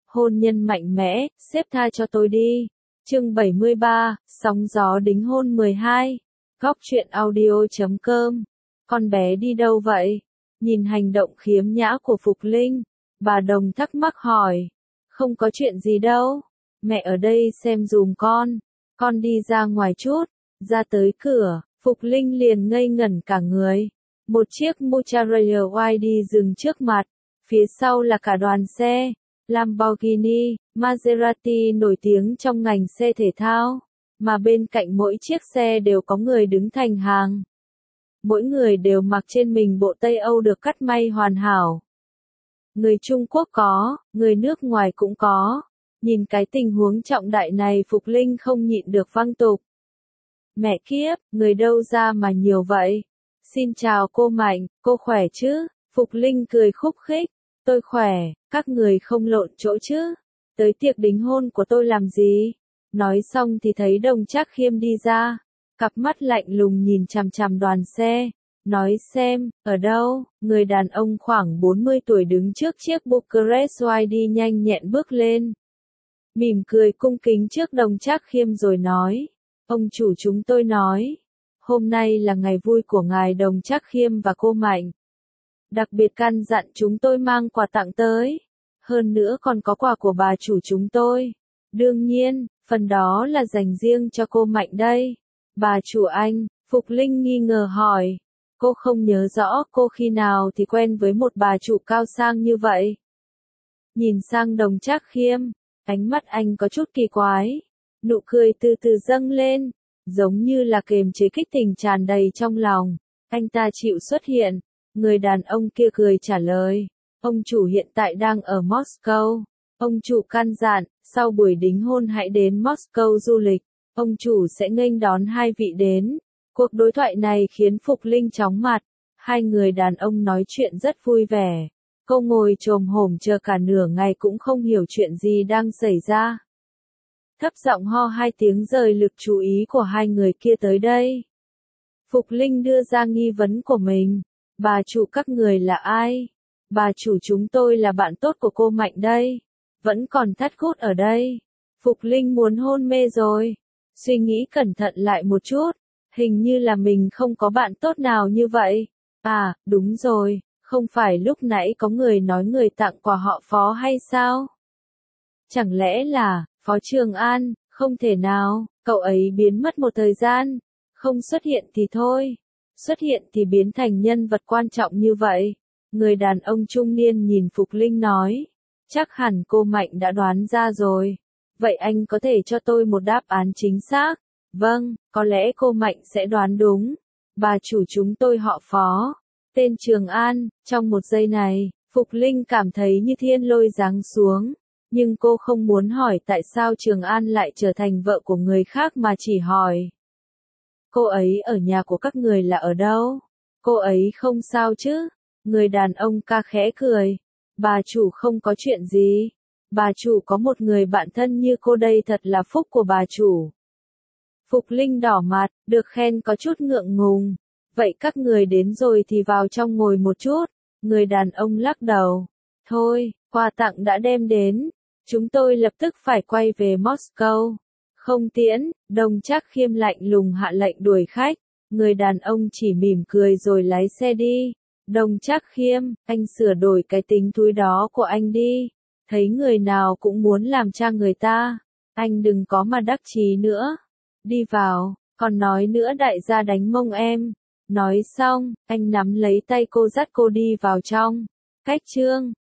hôn nhân mạnh mẽ, sếp tha cho tôi đi. Chương 73, sóng gió đính hôn 12. Góc truyện audio.com. Con bé đi đâu vậy? Nhìn hành động khiếm nhã của Phục Linh, bà Đồng thắc mắc hỏi. Không có chuyện gì đâu, mẹ ở đây xem dùm con đi ra ngoài chút. Ra tới cửa, Phục Linh liền ngây ngẩn cả người. Một chiếc Mocharia YD dừng trước mặt, phía sau là cả đoàn xe Lamborghini, Maserati nổi tiếng trong ngành xe thể thao, mà bên cạnh mỗi chiếc xe đều có người đứng thành hàng. Mỗi người đều mặc trên mình bộ Tây Âu được cắt may hoàn hảo. Người Trung Quốc có, người nước ngoài cũng có. Nhìn cái tình huống trọng đại này Phục Linh không nhịn được văng tục. Mẹ kiếp, người đâu ra mà nhiều vậy? Xin chào cô Mạnh, cô khỏe chứ? Phục Linh cười khúc khích. Tôi khỏe, các người không lộn chỗ chứ? Tới tiệc đính hôn của tôi làm gì? Nói xong thì thấy Đồng Trác Khiêm đi ra. Cặp mắt lạnh lùng nhìn chằm chằm đoàn xe. Nói xem, ở đâu? Người đàn ông khoảng 40 tuổi đứng trước chiếc Bucharest YD nhanh nhẹn bước lên. Mỉm cười cung kính trước Đồng Trác Khiêm rồi nói. Ông chủ chúng tôi nói. Hôm nay là ngày vui của ngài Đồng Trác Khiêm và cô Mạnh. Đặc biệt căn dặn chúng tôi mang quà tặng tới. Hơn nữa còn có quà của bà chủ chúng tôi. Đương nhiên, phần đó là dành riêng cho cô Mạnh đây. Bà chủ anh, Phục Linh nghi ngờ hỏi. Cô không nhớ rõ cô khi nào thì quen với một bà chủ cao sang như vậy. Nhìn sang Đồng Trác Khiêm, ánh mắt anh có chút kỳ quái. Nụ cười từ từ dâng lên, giống như là kiềm chế kích tình tràn đầy trong lòng. Anh ta chịu xuất hiện. Người đàn ông kia cười trả lời. Ông chủ hiện tại đang ở Moscow. Ông chủ căn dặn, sau buổi đính hôn hãy đến Moscow du lịch. Ông chủ sẽ nghênh đón hai vị đến. Cuộc đối thoại này khiến Phục Linh chóng mặt. Hai người đàn ông nói chuyện rất vui vẻ. Cô ngồi chồm hổm chờ cả nửa ngày cũng không hiểu chuyện gì đang xảy ra. Thấp giọng ho hai tiếng rời lực chú ý của hai người kia tới đây. Phục Linh đưa ra nghi vấn của mình. Bà chủ các người là ai? Bà chủ chúng tôi là bạn tốt của cô Mạnh đây. Vẫn còn thắt gút ở đây. Phục Linh muốn hôn mê rồi. Suy nghĩ cẩn thận lại một chút. Hình như là mình không có bạn tốt nào như vậy. À, đúng rồi. Không phải lúc nãy có người nói người tặng quà họ Phó hay sao? Chẳng lẽ là Phó Trường An? Không thể nào. Cậu ấy biến mất một thời gian. Không xuất hiện thì thôi. Xuất hiện thì biến thành nhân vật quan trọng như vậy. Người đàn ông trung niên nhìn Phục Linh nói. Chắc hẳn cô Mạnh đã đoán ra rồi. Vậy anh có thể cho tôi một đáp án chính xác? Vâng, có lẽ cô Mạnh sẽ đoán đúng. Bà chủ chúng tôi họ Phó. Tên Trường An. Trong một giây này, Phục Linh cảm thấy như thiên lôi giáng xuống. Nhưng cô không muốn hỏi tại sao Trường An lại trở thành vợ của người khác mà chỉ hỏi. Cô ấy ở nhà của các người là ở đâu? Cô ấy không sao chứ? Người đàn ông ca khẽ cười. Bà chủ không có chuyện gì. Bà chủ có một người bạn thân như cô đây thật là phúc của bà chủ. Phục Linh đỏ mặt, được khen có chút ngượng ngùng. Vậy các người đến rồi thì vào trong ngồi một chút. Người đàn ông lắc đầu. Thôi, quà tặng đã đem đến. Chúng tôi lập tức phải quay về Moscow. Không tiễn, Đồng Trác Khiêm lạnh lùng hạ lệnh đuổi khách. Người đàn ông chỉ mỉm cười rồi lái xe đi. Đồng Trác Khiêm, anh sửa đổi cái tính thúi đó của anh đi. Thấy người nào cũng muốn làm cha người ta. Anh đừng có mà đắc chí nữa. Đi vào, còn nói nữa đại gia đánh mông em. Nói xong, anh nắm lấy tay cô dắt cô đi vào trong. Cách chương